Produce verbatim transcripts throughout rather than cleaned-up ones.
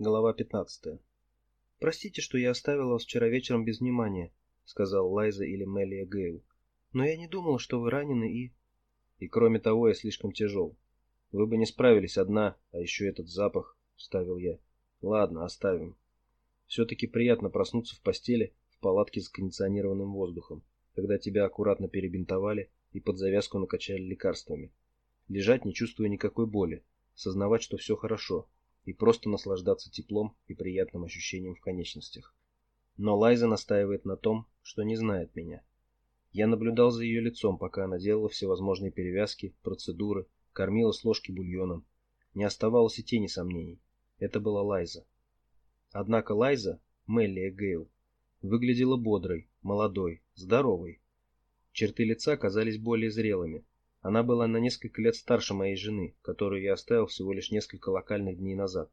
Глава пятнадцатая. «Простите, что я оставила вас вчера вечером без внимания», — сказал Лайза или Мелия Гейл. «Но я не думала, что вы ранены и...» «И кроме того, я слишком тяжел. Вы бы не справились одна, а еще этот запах», — вставил я. «Ладно, оставим. Все-таки приятно проснуться в постели в палатке с кондиционированным воздухом, когда тебя аккуратно перебинтовали и под завязку накачали лекарствами. Лежать, не чувствуя никакой боли, сознавать, что все хорошо, и просто наслаждаться теплом и приятным ощущением в конечностях. Но Лайза настаивает на том, что не знает меня. Я наблюдал за ее лицом, пока она делала всевозможные перевязки, процедуры, кормила с ложки бульоном. Не оставалось и тени сомнений. Это была Лайза. Однако Лайза, Мелия Гейл, выглядела бодрой, молодой, здоровой. Черты лица казались более зрелыми. Она была на несколько лет старше моей жены, которую я оставил всего лишь несколько локальных дней назад.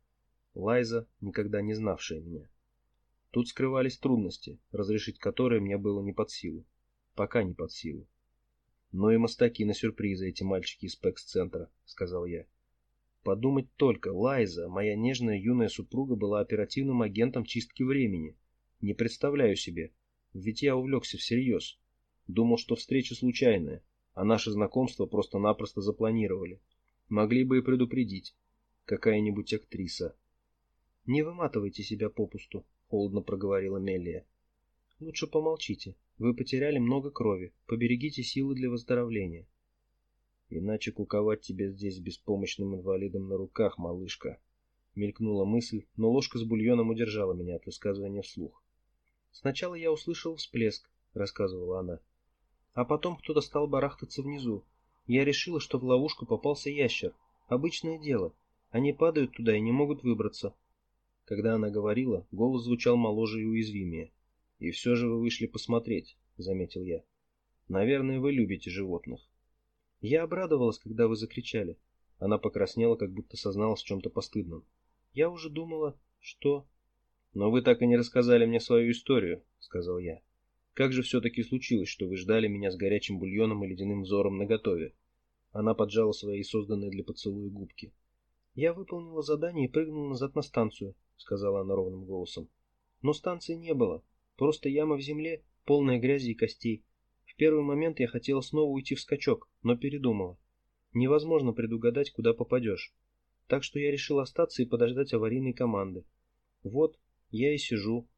Лайза, никогда не знавшая меня. Тут скрывались трудности, разрешить которые мне было не под силу. Пока не под силу. «Ну и мастаки на сюрпризы эти мальчики из Пэкс-центра», — сказал я. Подумать только, Лайза, моя нежная юная супруга, была оперативным агентом чистки времени. Не представляю себе, ведь я увлекся всерьез. Думал, что встреча случайная, а наше знакомство просто-напросто запланировали. Могли бы и предупредить. Какая-нибудь актриса. «Не выматывайте себя попусту», — холодно проговорила Мелия. «Лучше помолчите. Вы потеряли много крови. Поберегите силы для выздоровления». «Иначе куковать тебе здесь с беспомощным инвалидом на руках, малышка», — мелькнула мысль, но ложка с бульоном удержала меня от высказывания вслух. «Сначала я услышал всплеск», — рассказывала она. «А потом кто-то стал барахтаться внизу. Я решила, что в ловушку попался ящер. Обычное дело. Они падают туда и не могут выбраться». Когда она говорила, голос звучал моложе и уязвимее. «И все же вы вышли посмотреть», — заметил я. «Наверное, вы любите животных». «Я обрадовалась, когда вы закричали». Она покраснела, как будто созналась в чем-то постыдном. «Я уже думала, что...» «Но вы так и не рассказали мне свою историю», — сказал я. «Как же все-таки случилось, что вы ждали меня с горячим бульоном и ледяным взором наготове?» Она поджала свои созданные для поцелуя губки. «Я выполнила задание и прыгнула назад на станцию», — сказала она ровным голосом. «Но станции не было. Просто яма в земле, полная грязи и костей. В первый момент я хотела снова уйти в скачок, но передумала. Невозможно предугадать, куда попадешь. Так что я решила остаться и подождать аварийной команды. Вот, я и сижу».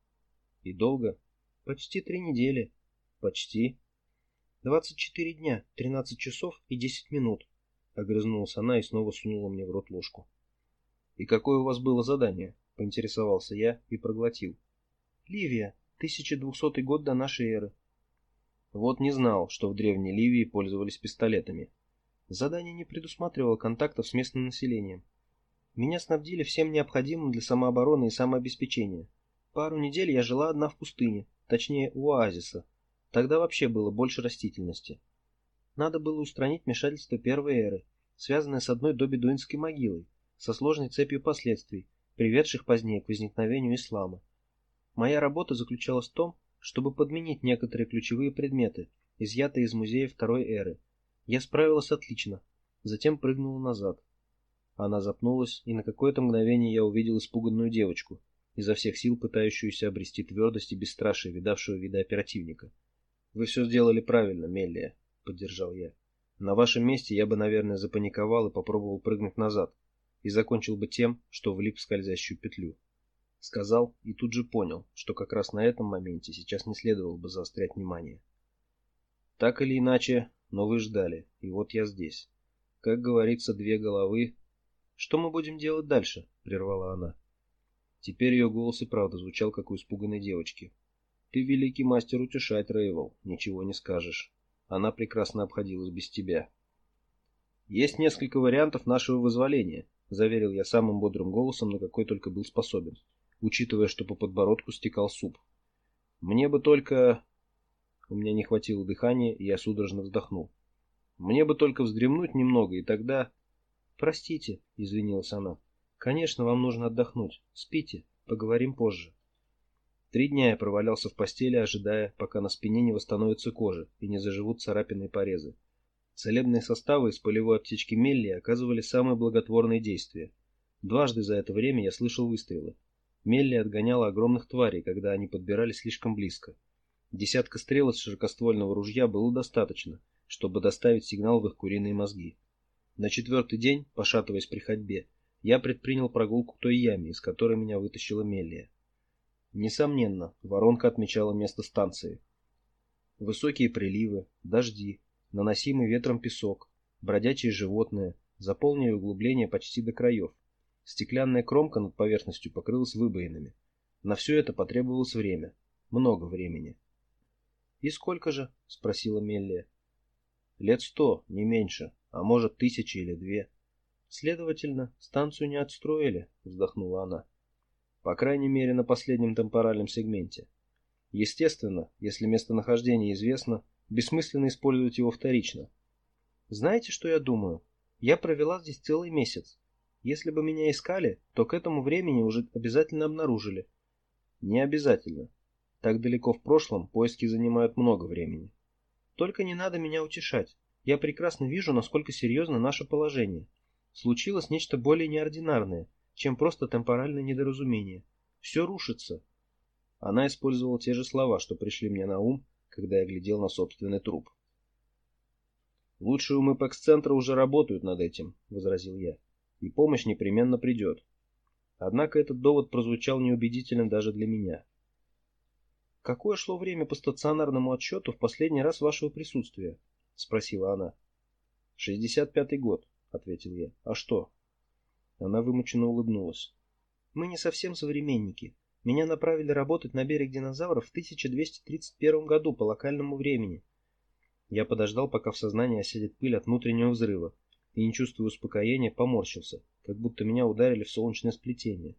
«И долго?» «Почти три недели». «Почти?» «Двадцать четыре дня, тринадцать часов и десять минут», — огрызнулась она и снова сунула мне в рот ложку. «И какое у вас было задание?» — поинтересовался я и проглотил. «Ливия, тысяча двухсотый год до нашей эры». Вот не знал, что в Древней Ливии пользовались пистолетами. Задание не предусматривало контактов с местным населением. Меня снабдили всем необходимым для самообороны и самообеспечения. Пару недель я жила одна в пустыне, точнее у оазиса. Тогда вообще было больше растительности. Надо было устранить вмешательство первой эры, связанное с одной добедуинской могилой, со сложной цепью последствий, приведших позднее к возникновению ислама. Моя работа заключалась в том, чтобы подменить некоторые ключевые предметы, изъятые из музея второй эры. Я справилась отлично, затем прыгнула назад. Она запнулась, и на какое-то мгновение я увидел испуганную девочку, изо всех сил пытающуюся обрести твердость и бесстрашие видавшего вида оперативника. «Вы все сделали правильно, Меллия», — поддержал я. «На вашем месте я бы, наверное, запаниковал и попробовал прыгнуть назад, и закончил бы тем, что влип в скользящую петлю». Сказал и тут же понял, что как раз на этом моменте сейчас не следовало бы заострять внимание. «Так или иначе, но вы ждали, и вот я здесь. Как говорится, две головы...» «Что мы будем делать дальше?» — прервала она. Теперь ее голос и правда звучал, как у испуганной девочки. «Ты великий мастер утешать, Рейвел, ничего не скажешь. Она прекрасно обходилась без тебя». «Есть несколько вариантов нашего вызволения», — заверил я самым бодрым голосом, на какой только был способен, учитывая, что по подбородку стекал суп. «Мне бы только...» У меня не хватило дыхания, и я судорожно вздохнул. «Мне бы только вздремнуть немного, и тогда...» «Простите», — извинилась она. «Конечно, вам нужно отдохнуть. Спите, поговорим позже». Три дня я провалялся в постели, ожидая, пока на спине не восстановится кожа и не заживут царапины и порезы. Целебные составы из полевой аптечки Мелли оказывали самые благотворные действия. Дважды за это время я слышал выстрелы. Мелли отгоняла огромных тварей, когда они подбирались слишком близко. Десятка стрел из широкоствольного ружья было достаточно, чтобы доставить сигнал в их куриные мозги. На четвертый день, пошатываясь при ходьбе, я предпринял прогулку к той яме, из которой меня вытащила Меллия. Несомненно, воронка отмечала место станции. Высокие приливы, дожди, наносимый ветром песок, бродячие животные заполнили углубление почти до краев. Стеклянная кромка над поверхностью покрылась выбоинами. На все это потребовалось время. Много времени. «И сколько же?» — спросила Меллия. «Лет сто, не меньше, а может тысячи или две». «Следовательно, станцию не отстроили», — вздохнула она. «По крайней мере, на последнем темпоральном сегменте. Естественно, если местонахождение известно, бессмысленно использовать его вторично». «Знаете, что я думаю? Я провела здесь целый месяц. Если бы меня искали, то к этому времени уже обязательно обнаружили». «Не обязательно. Так далеко в прошлом поиски занимают много времени». «Только не надо меня утешать. Я прекрасно вижу, насколько серьезно наше положение. Случилось нечто более неординарное, чем просто темпоральное недоразумение. Все рушится». Она использовала те же слова, что пришли мне на ум, когда я глядел на собственный труп. «Лучшие умы Пэкс-центра уже работают над этим», — возразил я, — «и помощь непременно придет». Однако этот довод прозвучал неубедительно даже для меня. «Какое шло время по стационарному отсчету в последний раз вашего присутствия?» — спросила она. «шестьдесят пятый год», — ответил я. «А что?» Она вымученно улыбнулась. «Мы не совсем современники. Меня направили работать на берег динозавров в тысяча двести тридцать первом году по локальному времени». Я подождал, пока в сознании осядет пыль от внутреннего взрыва, и, не чувствуя успокоения, поморщился, как будто меня ударили в солнечное сплетение.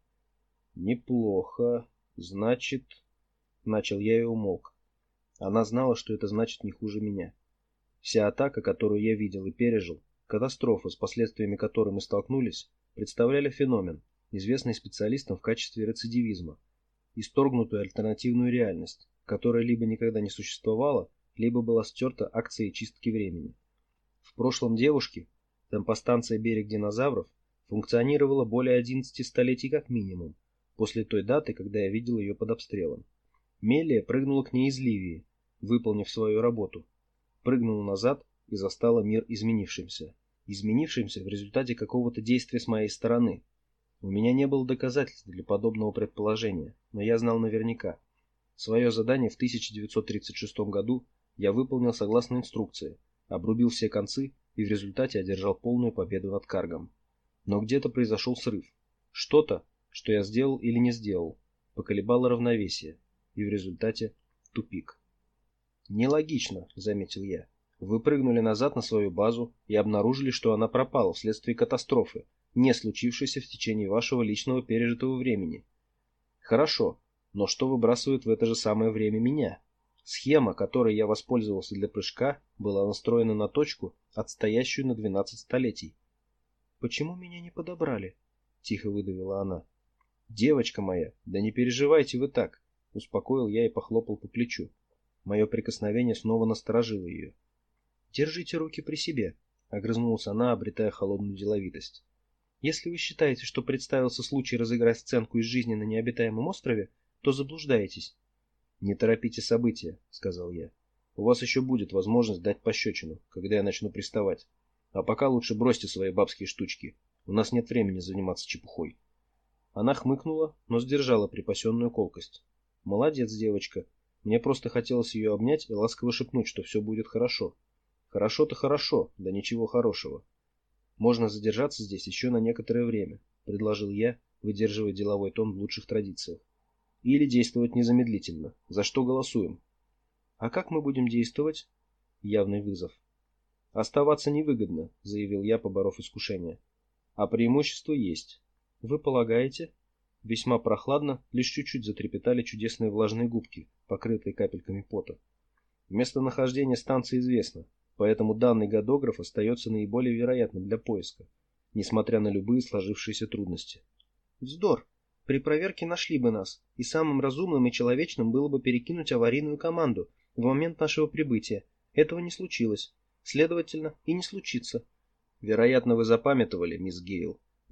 «Неплохо. Значит...» Начал я и умолк. Она знала, что это значит не хуже меня. Вся атака, которую я видел и пережил, катастрофа, с последствиями которой мы столкнулись, представляли феномен, известный специалистам в качестве рецидивизма, исторгнутую альтернативную реальность, которая либо никогда не существовала, либо была стерта акцией чистки времени. В прошлом девушки, темпостанция «Берег динозавров», функционировала более одиннадцати столетий как минимум, после той даты, когда я видел ее под обстрелом. Меллия прыгнула к ней из Ливии, выполнив свою работу. Прыгнула назад и застала мир изменившимся. Изменившимся в результате какого-то действия с моей стороны. У меня не было доказательств для подобного предположения, но я знал наверняка. Свое задание в тысяча девятьсот тридцать шестом году я выполнил согласно инструкции, обрубил все концы и в результате одержал полную победу над Каргом. Но где-то произошел срыв. Что-то, что я сделал или не сделал, поколебало равновесие. И в результате тупик. «Нелогично», — заметил я. «Вы прыгнули назад на свою базу и обнаружили, что она пропала вследствие катастрофы, не случившейся в течение вашего личного пережитого времени. Хорошо, но что выбрасывает в это же самое время меня? Схема, которой я воспользовался для прыжка, была настроена на точку, отстоящую на двенадцать столетий». «Почему меня не подобрали?» — тихо выдавила она. «Девочка моя, да не переживайте вы так», — успокоил я и похлопал по плечу. Мое прикосновение снова насторожило ее. «Держите руки при себе», — огрызнулась она, обретая холодную деловитость. «Если вы считаете, что представился случай разыграть сценку из жизни на необитаемом острове, то заблуждаетесь». «Не торопите события», — сказал я. «У вас еще будет возможность дать пощечину, когда я начну приставать. А пока лучше бросьте свои бабские штучки. У нас нет времени заниматься чепухой». Она хмыкнула, но сдержала припасенную колкость. «Молодец, девочка. Мне просто хотелось ее обнять и ласково шепнуть, что все будет хорошо. Хорошо-то хорошо, да ничего хорошего. Можно задержаться здесь еще на некоторое время», — предложил я, выдерживая деловой тон в лучших традициях. «Или действовать незамедлительно. За что голосуем?» «А как мы будем действовать?» Явный вызов. «Оставаться невыгодно», — заявил я, поборов искушение. «А преимущество есть». «Вы полагаете?» Весьма прохладно, лишь чуть-чуть затрепетали чудесные влажные губки, покрытые капельками пота. Местонахождение станции известно, поэтому данный гадограф остается наиболее вероятным для поиска, несмотря на любые сложившиеся трудности. «Вздор! При проверке нашли бы нас, и самым разумным и человечным было бы перекинуть аварийную команду в момент нашего прибытия. Этого не случилось. Следовательно, и не случится». «Вероятно, вы запамятовали, мисс Гейл», —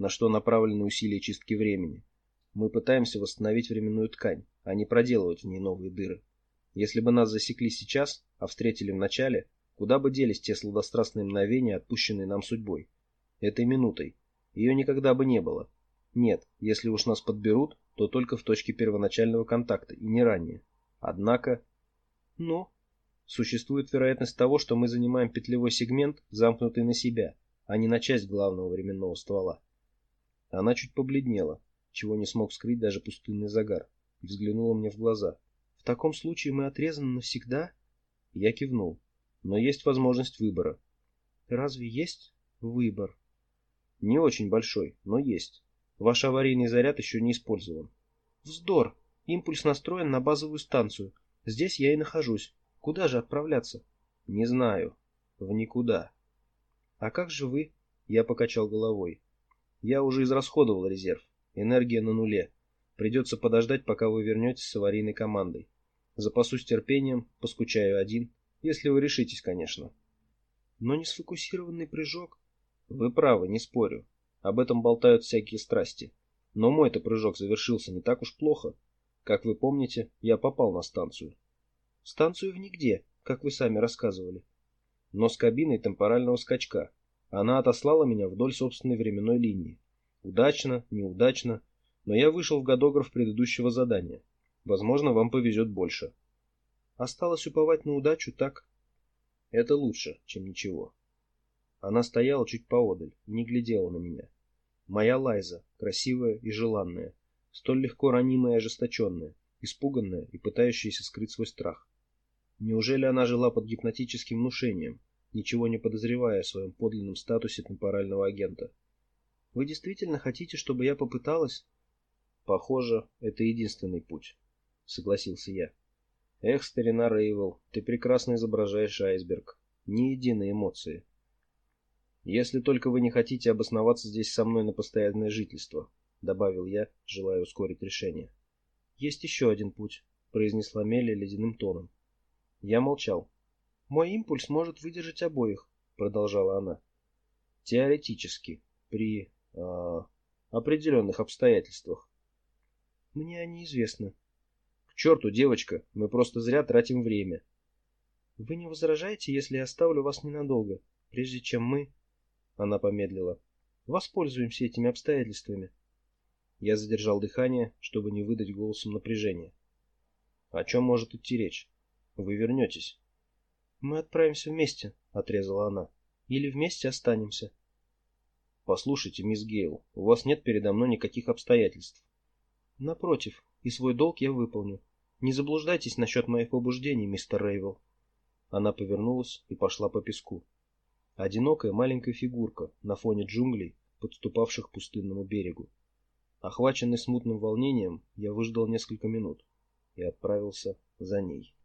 на что направлены усилия чистки времени. Мы пытаемся восстановить временную ткань, а не проделывать в ней новые дыры. Если бы нас засекли сейчас, а встретили в начале, куда бы делись те сладострастные мгновения, отпущенные нам судьбой? Этой минутой. Ее никогда бы не было. Нет, если уж нас подберут, то только в точке первоначального контакта и не ранее. Однако... Ну, существует вероятность того, что мы занимаем петлевой сегмент, замкнутый на себя, а не на часть главного временного ствола. Она чуть побледнела, чего не смог скрыть даже пустынный загар, и взглянула мне в глаза. В таком случае мы отрезаны навсегда? Я кивнул. Но есть возможность выбора. Разве есть выбор? Не очень большой, но есть. Ваш аварийный заряд еще не использован. Вздор. Импульс настроен на базовую станцию. Здесь я и нахожусь. Куда же отправляться? Не знаю. В никуда. А как же вы? Я покачал головой. Я уже израсходовал резерв. Энергия на нуле. Придется подождать, пока вы вернетесь с аварийной командой. Запасусь терпением, поскучаю один, если вы решитесь, конечно. Но не сфокусированный прыжок. Вы правы, не спорю. Об этом болтают всякие страсти. Но мой-то прыжок завершился не так уж плохо. Как вы помните, я попал на станцию. Станцию в нигде, как вы сами рассказывали. Но с кабиной темпорального скачка. Она отослала меня вдоль собственной временной линии. Удачно, неудачно, но я вышел в годограф предыдущего задания. Возможно, вам повезет больше. Осталось уповать на удачу, так? Это лучше, чем ничего. Она стояла чуть поодаль и не глядела на меня. Моя Лайза, красивая и желанная, столь легко ранимая и ожесточенная, испуганная и пытающаяся скрыть свой страх. Неужели она жила под гипнотическим внушением, ничего не подозревая о своем подлинном статусе темпорального агента? Вы действительно хотите, чтобы я попыталась? Похоже, это единственный путь, согласился я. Эх, старина Рейвел, ты прекрасно изображаешь айсберг. Ни единой эмоции. Если только вы не хотите обосноваться здесь со мной на постоянное жительство, добавил я, желая ускорить решение. Есть еще один путь, произнесла Мелли ледяным тоном. Я молчал. Мой импульс может выдержать обоих, продолжала она. Теоретически, при э, определенных обстоятельствах. Мне они известны. К черту, девочка, мы просто зря тратим время. Вы не возражаете, если я оставлю вас ненадолго, прежде чем мы... Она помедлила. Воспользуемся этими обстоятельствами. Я задержал дыхание, чтобы не выдать голосом напряжения. О чем может идти речь? Вы вернетесь. Мы отправимся вместе, отрезала она. Или вместе останемся. Послушайте, мисс Гейл, у вас нет передо мной никаких обстоятельств. Напротив, и свой долг я выполню. Не заблуждайтесь насчет моих побуждений, мистер Рейвел. Она повернулась и пошла по песку. Одинокая маленькая фигурка на фоне джунглей, подступавших к пустынному берегу. Охваченный смутным волнением, я выждал несколько минут и отправился за ней.